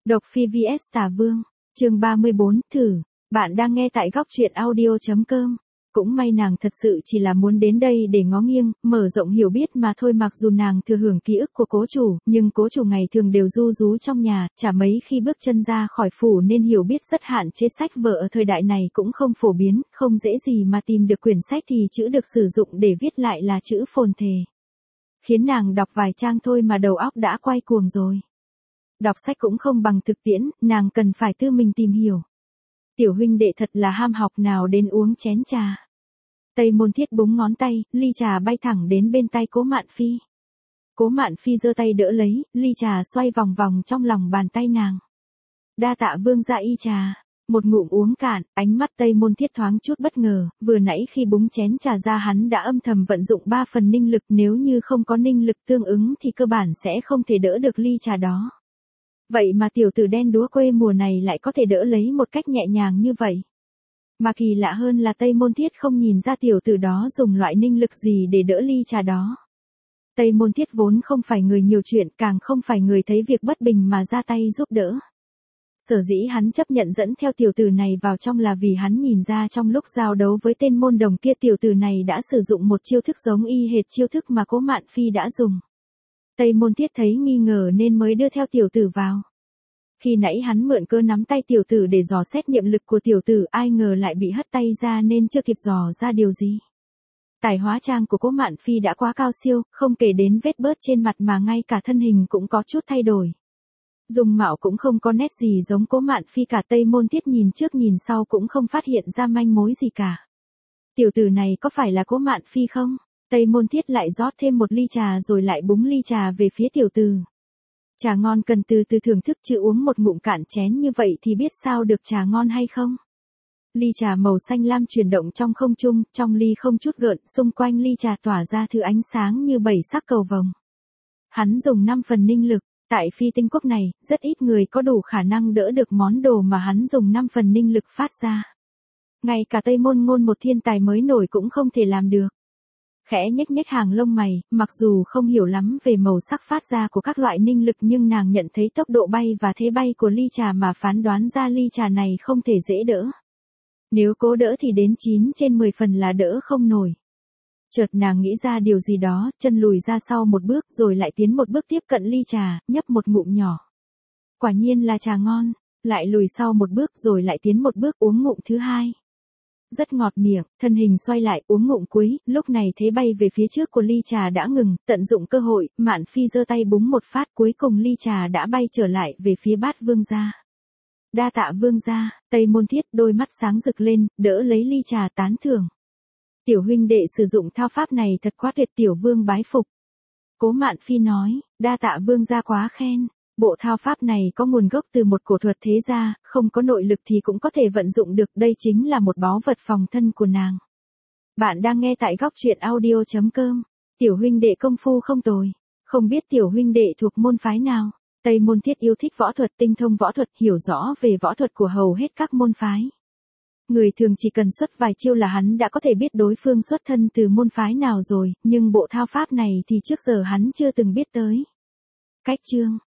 Độc Phi vs Tà Vương, chương 34, thử. Bạn đang nghe tại góc truyện audio.com. Cũng may nàng thật sự chỉ là muốn đến đây để ngó nghiêng, mở rộng hiểu biết mà thôi. Mặc dù nàng thừa hưởng ký ức của cố chủ, nhưng cố chủ ngày thường đều ru rú trong nhà, chả mấy khi bước chân ra khỏi phủ nên hiểu biết rất hạn chế. Sách vở ở thời đại này cũng không phổ biến, không dễ gì mà tìm được quyển sách thì chữ được sử dụng để viết lại là chữ phồn thề. Khiến nàng đọc vài trang thôi mà đầu óc đã quay cuồng rồi. Đọc sách cũng không bằng thực tiễn, nàng cần phải tự mình tìm hiểu. Tiểu huynh đệ thật là ham học, nào đến uống chén trà. Tây Môn Thiết búng ngón tay, ly trà bay thẳng đến bên tay Cố Mạn Phi. Cố Mạn Phi giơ tay đỡ lấy, ly trà xoay vòng vòng trong lòng bàn tay nàng. Đa tạ vương gia y trà. Một ngụm uống cạn, ánh mắt Tây Môn Thiết thoáng chút bất ngờ, vừa nãy khi búng chén trà ra hắn đã âm thầm vận dụng 3 phần ninh lực, nếu như không có ninh lực tương ứng thì cơ bản sẽ không thể đỡ được ly trà đó. Vậy mà tiểu tử đen đúa quê mùa này lại có thể đỡ lấy một cách nhẹ nhàng như vậy. Mà kỳ lạ hơn là Tây Môn Thiết không nhìn ra tiểu tử đó dùng loại ninh lực gì để đỡ ly trà đó. Tây Môn Thiết vốn không phải người nhiều chuyện, càng không phải người thấy việc bất bình mà ra tay giúp đỡ. Sở dĩ hắn chấp nhận dẫn theo tiểu tử này vào trong là vì hắn nhìn ra trong lúc giao đấu với tên môn đồng kia, tiểu tử này đã sử dụng một chiêu thức giống y hệt chiêu thức mà Cố Mạn Phi đã dùng. Tây Môn Thiết thấy nghi ngờ nên mới đưa theo tiểu tử vào. Khi nãy hắn mượn cơ nắm tay tiểu tử để dò xét niệm lực của tiểu tử, ai ngờ lại bị hất tay ra nên chưa kịp dò ra điều gì. Tài hóa trang của Cố Mạn Phi đã quá cao siêu, không kể đến vết bớt trên mặt mà ngay cả thân hình cũng có chút thay đổi. Dung mạo cũng không có nét gì giống Cố Mạn Phi cả. Tây Môn Thiết nhìn trước nhìn sau cũng không phát hiện ra manh mối gì cả. Tiểu tử này có phải là Cố Mạn Phi không? Tây Môn Thiết lại rót thêm một ly trà rồi lại búng ly trà về phía tiểu tử. Trà ngon cần từ từ thưởng thức chứ uống một ngụm cạn chén như vậy thì biết sao được trà ngon hay không. Ly trà màu xanh lam chuyển động trong không trung, trong ly không chút gợn, xung quanh ly trà tỏa ra thứ ánh sáng như 7 sắc cầu vồng. Hắn dùng 5 phần ninh lực. Tại Phi Tinh Quốc này, rất ít người có đủ khả năng đỡ được món đồ mà hắn dùng 5 phần ninh lực phát ra. Ngay cả Tây Môn Ngôn, một thiên tài mới nổi, cũng không thể làm được. Khẽ nhếch nhếch hàng lông mày, mặc dù không hiểu lắm về màu sắc phát ra của các loại ninh lực nhưng nàng nhận thấy tốc độ bay và thế bay của ly trà mà phán đoán ra ly trà này không thể dễ đỡ. Nếu cố đỡ thì đến 9 trên 10 phần là đỡ không nổi. Chợt nàng nghĩ ra điều gì đó, chân lùi ra sau một bước rồi lại tiến một bước tiếp cận ly trà, nhấp một ngụm nhỏ. Quả nhiên là trà ngon, lại lùi sau một bước rồi lại tiến một bước uống ngụm thứ hai. Rất ngọt miệng, thân hình xoay lại uống ngụm cuối, lúc này thế bay về phía trước của ly trà đã ngừng, tận dụng cơ hội, Mạn Phi giơ tay búng một phát, cuối cùng ly trà đã bay trở lại về phía Bát Vương gia. Đa tạ vương gia. Tây Môn Thiết đôi mắt sáng rực lên, đỡ lấy ly trà tán thưởng. Tiểu huynh đệ sử dụng thao pháp này thật quá tuyệt, tiểu vương bái phục. Cố Mạn Phi nói, đa tạ vương gia quá khen. Bộ thao pháp này có nguồn gốc từ một cổ thuật thế gia, không có nội lực thì cũng có thể vận dụng được, đây chính là một báu vật phòng thân của nàng. Bạn đang nghe tại góc truyện audio.com. Tiểu huynh đệ công phu không tồi. Không biết tiểu huynh đệ thuộc môn phái nào? Tây Môn Thiết yêu thích võ thuật, tinh thông võ thuật, hiểu rõ về võ thuật của hầu hết các môn phái. Người thường chỉ cần xuất vài chiêu là hắn đã có thể biết đối phương xuất thân từ môn phái nào rồi, nhưng bộ thao pháp này thì trước giờ hắn chưa từng biết tới. Cách chương